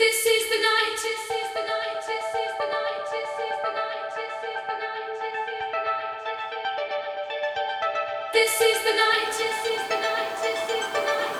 This is the night. This is the night. This is the night. This is the night. This is the night. This is the night. This is the night. This is the night.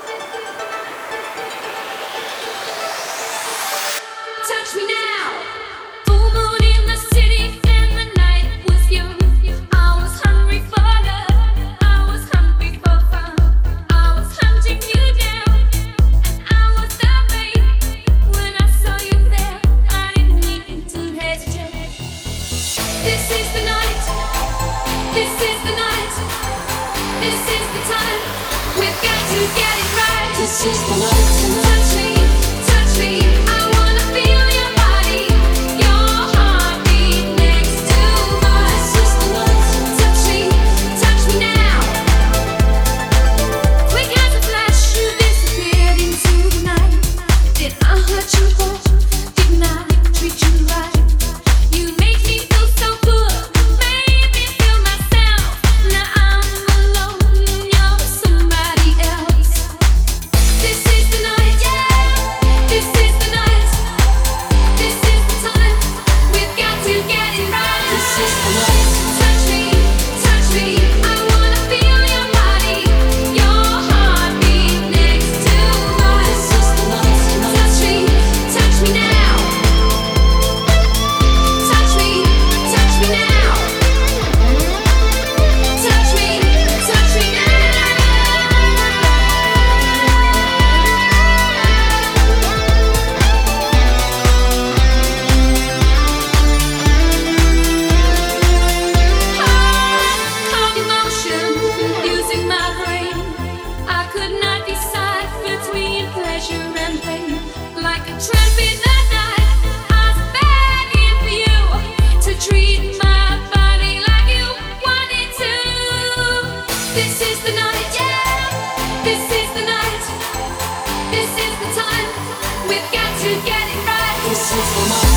Touch me now. Full moon in the city and the night was young. I was hungry for love. I was hungry for fun. I was hunting you down. I was afraid when I saw you there. I didn't need to hesitate. This is the night. This is the night. This is the time. We've got to get it right. This is the night. Touch me, touch me. I wanna feel your body, your heartbeat next to mine. This is the night. Touch me now. Quick as a flash, you disappeared into the night. Did I hurt you? Didn't I treat you right? You make me feel so good, made me feel myself. Now I'm alone, you're somebody else. This is the night, yeah. This is the night. This is the time. We've got to get it right. This is the night. Touch me, touch me. I wanna feel your body, your heartbeat next to mine. This is the night. Touch me now. Touch me now. Touch me now. Calm emotion, using my brain. I could not decide between pleasure and pain. Like a tramp in the night, I was begging for you to treat my body like you wanted to. This is the night, yeah. This is the night. This is the time. We've got to get it right. This is the night.